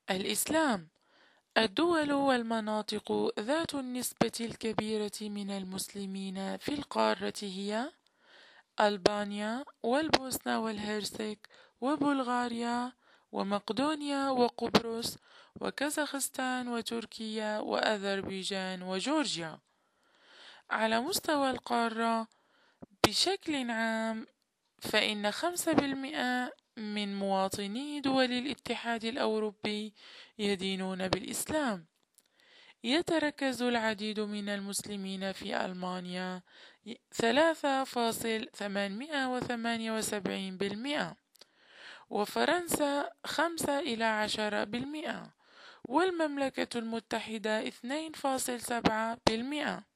الإسلام. الدول والمناطق ذات النسبة الكبيرة من المسلمين في القارة هي ألبانيا والبوسنة والهرسك وبلغاريا ومقدونيا وقبرص وكازاخستان وتركيا وأذربيجان وجورجيا. على مستوى القارة بشكل عام، فإن 5% من مواطني دول الاتحاد الأوروبي يدينون بالإسلام. يتركز العديد من المسلمين في ألمانيا 3.878%، وفرنسا 5 إلى 10%، والمملكة المتحدة 2.7%.